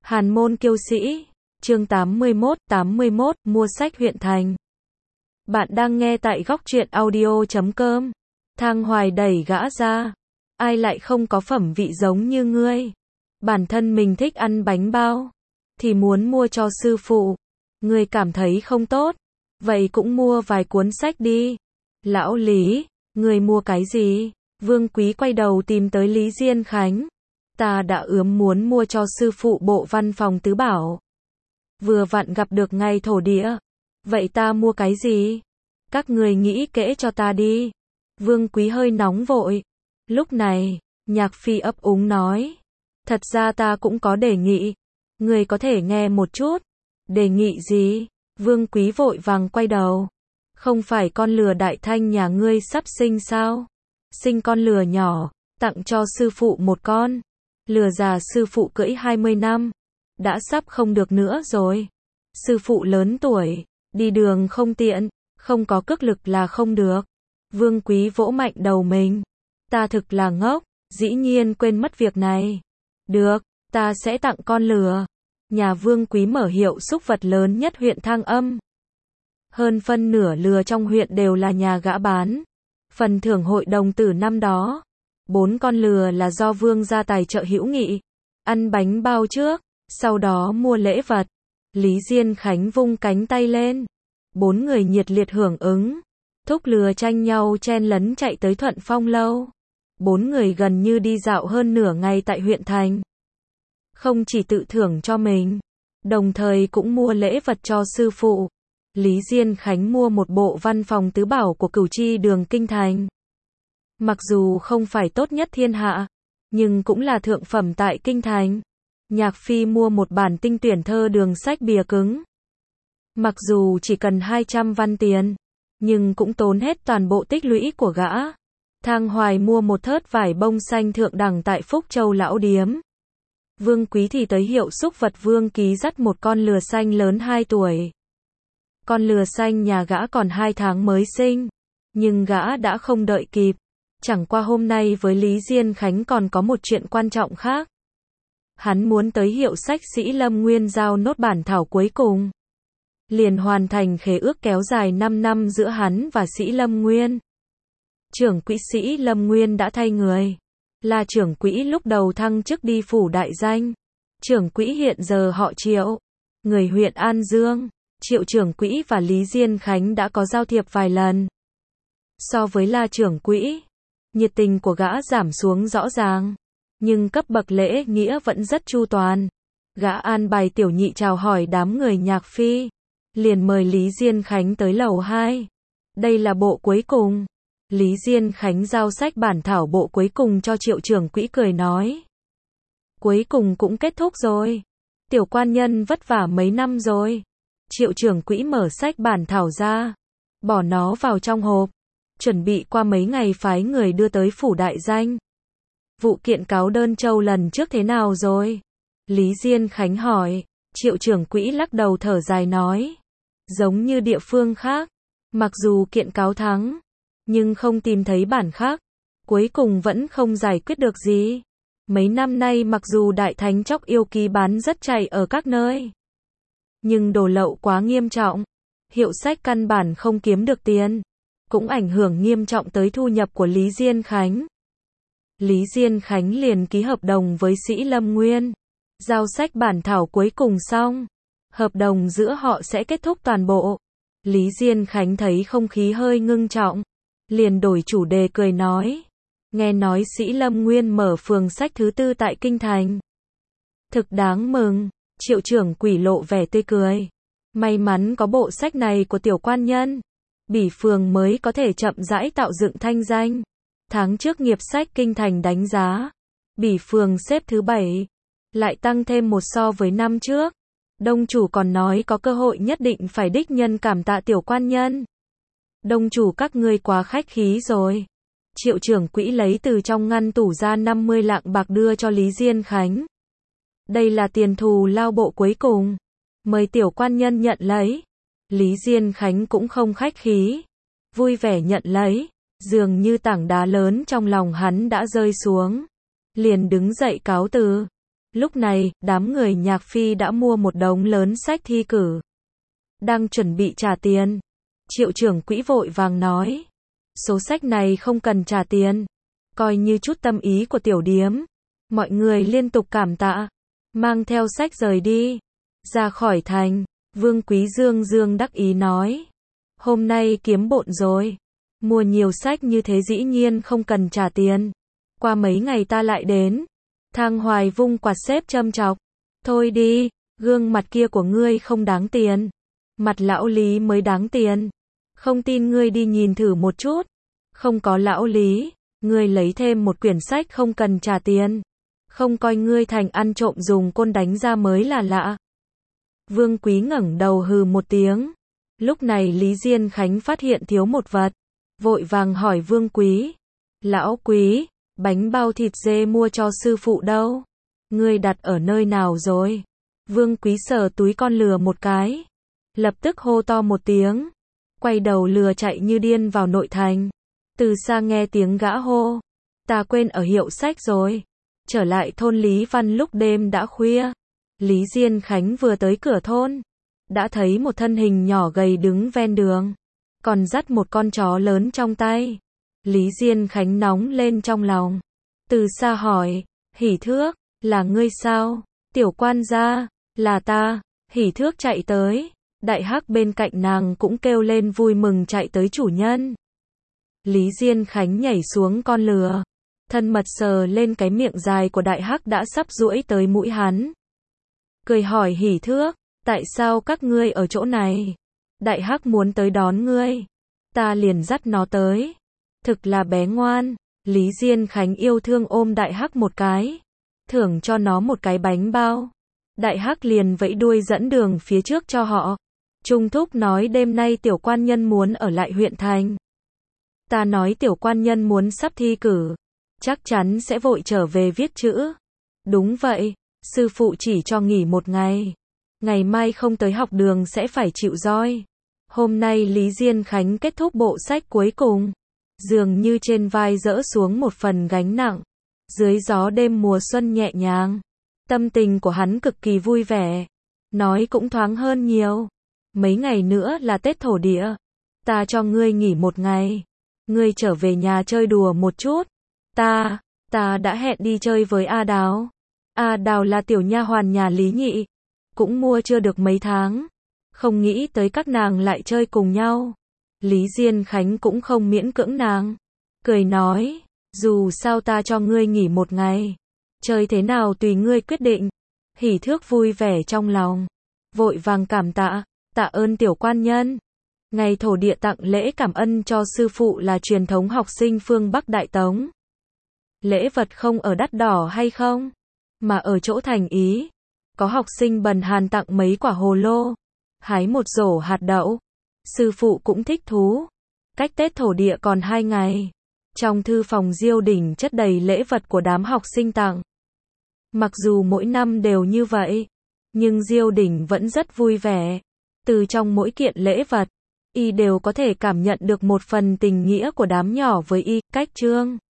Hàn môn kiêu sĩ, chương 81, mua sách huyện thành. Bạn đang nghe tại góc truyện audio.com. Thang Hoài đẩy gã ra. Ai lại không có phẩm vị giống như ngươi. Bản thân mình thích ăn bánh bao, thì muốn mua cho sư phụ. Ngươi cảm thấy không tốt, vậy cũng mua vài cuốn sách đi. Lão Lý, ngươi mua cái gì? Vương Quý quay đầu tìm tới Lý Diên Khánh. Ta đã muốn mua cho sư phụ bộ văn phòng tứ bảo. Vừa vặn gặp được ngày thổ địa. Vậy ta mua cái gì? Các người nghĩ kỹ cho ta đi. Vương Quý hơi nóng vội. Lúc này, Nhạc Phi ấp úng nói. Thật ra ta cũng có đề nghị. Người có thể nghe một chút. Đề nghị gì? Vương Quý vội vàng quay đầu. Không phải con lừa đại thanh nhà ngươi sắp sinh sao? Sinh con lừa nhỏ, tặng cho sư phụ một con. Lừa già sư phụ cưỡi 20 năm, đã sắp không được nữa rồi. Sư phụ lớn tuổi, đi đường không tiện, không có cước lực là không được. Vương Quý vỗ mạnh đầu mình. Ta thực là ngốc, dĩ nhiên quên mất việc này. Được, ta sẽ tặng con lừa. Nhà Vương Quý mở hiệu súc vật lớn nhất huyện Thang Âm. Hơn phân nửa lừa trong huyện đều là nhà gã bán. Phần thưởng hội đồng tử năm đó, 4 con lừa là do Vương gia tài trợ hữu nghị. Ăn bánh bao trước, sau đó mua lễ vật. Lý Diên Khánh vung cánh tay lên. 4 người nhiệt liệt hưởng ứng. Thúc lừa tranh nhau chen lấn chạy tới Thuận Phong lâu. 4 người gần như đi dạo hơn nửa ngày tại huyện thành. Không chỉ tự thưởng cho mình, đồng thời cũng mua lễ vật cho sư phụ. Lý Diên Khánh mua một bộ văn phòng tứ bảo của Cửu Chi Đường Kinh Thành. Mặc dù không phải tốt nhất thiên hạ, nhưng cũng là thượng phẩm tại Kinh Thành. Nhạc Phi mua một bản tinh tuyển thơ đường sách bìa cứng. Mặc dù chỉ cần 200 văn tiền, nhưng cũng tốn hết toàn bộ tích lũy của gã. Thang Hoài mua một thớt vải bông xanh thượng đẳng tại Phúc Châu Lão Điếm. Vương Quý thì tới hiệu súc vật Vương Ký dắt một con lừa xanh lớn 2 tuổi. Con lừa xanh nhà gã còn 2 tháng mới sinh, nhưng gã đã không đợi kịp. Chẳng qua hôm nay với Lý Diên Khánh còn có một chuyện quan trọng khác. Hắn muốn tới hiệu sách Sĩ Lâm Nguyên giao nốt bản thảo cuối cùng. Liền hoàn thành khế ước kéo dài 5 năm giữa hắn và Sĩ Lâm Nguyên. Trưởng quỹ Sĩ Lâm Nguyên đã thay người. Là trưởng quỹ lúc đầu thăng chức đi phủ đại danh. Trưởng quỹ hiện giờ họ Triệu, người huyện An Dương. Triệu trưởng quỹ và Lý Diên Khánh đã có giao thiệp vài lần. So với La trưởng quỹ, nhiệt tình của gã giảm xuống rõ ràng, nhưng cấp bậc lễ nghĩa vẫn rất chu toàn. Gã an bài tiểu nhị chào hỏi đám người Nhạc Phi, liền mời Lý Diên Khánh tới lầu 2. Đây là bộ cuối cùng. Lý Diên Khánh giao sách bản thảo bộ cuối cùng cho Triệu trưởng quỹ cười nói. Cuối cùng cũng kết thúc rồi. Tiểu quan nhân vất vả mấy năm rồi. Triệu trưởng quỹ mở sách bản thảo ra, bỏ nó vào trong hộp, chuẩn bị qua mấy ngày phái người đưa tới phủ đại danh. Vụ kiện cáo đơn châu lần trước thế nào rồi? Lý Diên Khánh hỏi. Triệu trưởng quỹ lắc đầu thở dài nói. Giống như địa phương khác, mặc dù kiện cáo thắng, nhưng không tìm thấy bản khác, cuối cùng vẫn không giải quyết được gì. Mấy năm nay mặc dù Đại Thánh Chóc Yêu Ký bán rất chạy ở các nơi, nhưng đồ lậu quá nghiêm trọng, hiệu sách căn bản không kiếm được tiền, cũng ảnh hưởng nghiêm trọng tới thu nhập của Lý Diên Khánh. Lý Diên Khánh liền ký hợp đồng với Sĩ Lâm Nguyên, giao sách bản thảo cuối cùng xong, hợp đồng giữa họ sẽ kết thúc toàn bộ. Lý Diên Khánh thấy không khí hơi ngưng trọng, liền đổi chủ đề cười nói. Nghe nói Sĩ Lâm Nguyên mở phường sách thứ 4 tại Kinh Thành. Thực đáng mừng. Triệu trưởng quỷ lộ vẻ tươi cười. May mắn có bộ sách này của tiểu quan nhân, bỉ phường mới có thể chậm rãi tạo dựng thanh danh. Tháng trước nghiệp sách Kinh Thành đánh giá, bỉ phường xếp thứ 7, lại tăng thêm một so với năm trước. Đông chủ còn nói có cơ hội nhất định phải đích nhân cảm tạ tiểu quan nhân. Đông chủ các ngươi quá khách khí rồi. Triệu trưởng quỹ lấy từ trong ngăn tủ ra 50 lạng bạc đưa cho Lý Diên Khánh. Đây là tiền thù lao bộ cuối cùng. Mời tiểu quan nhân nhận lấy. Lý Diên Khánh cũng không khách khí. Vui vẻ nhận lấy. Dường như tảng đá lớn trong lòng hắn đã rơi xuống. Liền đứng dậy cáo từ. Lúc này, đám người Nhạc Phi đã mua một đống lớn sách thi cử. Đang chuẩn bị trả tiền. Triệu trưởng quỹ vội vàng nói. Số sách này không cần trả tiền. Coi như chút tâm ý của tiểu điếm. Mọi người liên tục cảm tạ. Mang theo sách rời đi. Ra khỏi thành. Vương Quý Dương đắc ý nói. Hôm nay kiếm bộn rồi. Mua nhiều sách như thế dĩ nhiên không cần trả tiền. Qua mấy ngày ta lại đến. Thang Hoài vung quạt xếp châm chọc. Thôi đi, gương mặt kia của ngươi không đáng tiền. Mặt lão Lý mới đáng tiền. Không tin ngươi đi nhìn thử một chút. Không có lão Lý, ngươi lấy thêm một quyển sách không cần trả tiền. Không coi ngươi thành ăn trộm dùng côn đánh ra mới là lạ. Vương Quý ngẩng đầu hừ một tiếng. Lúc này Lý Diên Khánh phát hiện thiếu một vật. Vội vàng hỏi Vương Quý. Lão Quý, bánh bao thịt dê mua cho sư phụ đâu? Ngươi đặt ở nơi nào rồi? Vương Quý sờ túi con lừa một cái. Lập tức hô to một tiếng. Quay đầu lừa chạy như điên vào nội thành. Từ xa nghe tiếng gã hô. Ta quên ở hiệu sách rồi. Trở lại thôn Lý Văn lúc đêm đã khuya. Lý Diên Khánh vừa tới cửa thôn. Đã thấy một thân hình nhỏ gầy đứng ven đường. Còn dắt một con chó lớn trong tay. Lý Diên Khánh nóng lên trong lòng. Từ xa hỏi. Hỉ Thước, là ngươi sao? Tiểu quan gia, là ta. Hỉ Thước chạy tới. Đại Hắc bên cạnh nàng cũng kêu lên vui mừng chạy tới chủ nhân. Lý Diên Khánh nhảy xuống con lừa. Thân mật sờ lên cái miệng dài của Đại Hắc đã sắp duỗi tới mũi hắn. Cười hỏi Hỉ Thước, tại sao các ngươi ở chỗ này? Đại Hắc muốn tới đón ngươi. Ta liền dắt nó tới. Thực là bé ngoan. Lý Diên Khánh yêu thương ôm Đại Hắc một cái. Thưởng cho nó một cái bánh bao. Đại Hắc liền vẫy đuôi dẫn đường phía trước cho họ. Trung thúc nói đêm nay tiểu quan nhân muốn ở lại huyện thành. Ta nói tiểu quan nhân muốn sắp thi cử. Chắc chắn sẽ vội trở về viết chữ. Đúng vậy, sư phụ chỉ cho nghỉ một ngày. Ngày mai không tới học đường sẽ phải chịu roi. Hôm nay Lý Diên Khánh kết thúc bộ sách cuối cùng. Dường như trên vai dỡ xuống một phần gánh nặng. Dưới gió đêm mùa xuân nhẹ nhàng. Tâm tình của hắn cực kỳ vui vẻ. Nói cũng thoáng hơn nhiều. Mấy ngày nữa là Tết thổ địa. Ta cho ngươi nghỉ một ngày. Ngươi trở về nhà chơi đùa một chút. Ta đã hẹn đi chơi với A Đào. A Đào là tiểu nha hoàn nhà Lý Nhị. Cũng mua chưa được mấy tháng. Không nghĩ tới các nàng lại chơi cùng nhau. Lý Diên Khánh cũng không miễn cưỡng nàng. Cười nói, dù sao ta cho ngươi nghỉ một ngày. Chơi thế nào tùy ngươi quyết định. Hỉ Thước vui vẻ trong lòng. Vội vàng cảm tạ, tạ ơn tiểu quan nhân. Ngày thổ địa tặng lễ cảm ơn cho sư phụ là truyền thống học sinh phương Bắc Đại Tống. Lễ vật không ở đắt đỏ hay không, mà ở chỗ thành ý. Có học sinh bần hàn tặng mấy quả hồ lô, hái một rổ hạt đậu. Sư phụ cũng thích thú. Cách Tết thổ địa còn 2 ngày. Trong thư phòng Diêu Đình chất đầy lễ vật của đám học sinh tặng. Mặc dù mỗi năm đều như vậy, nhưng Diêu Đình vẫn rất vui vẻ. Từ trong mỗi kiện lễ vật, y đều có thể cảm nhận được một phần tình nghĩa của đám nhỏ với y. Cách chương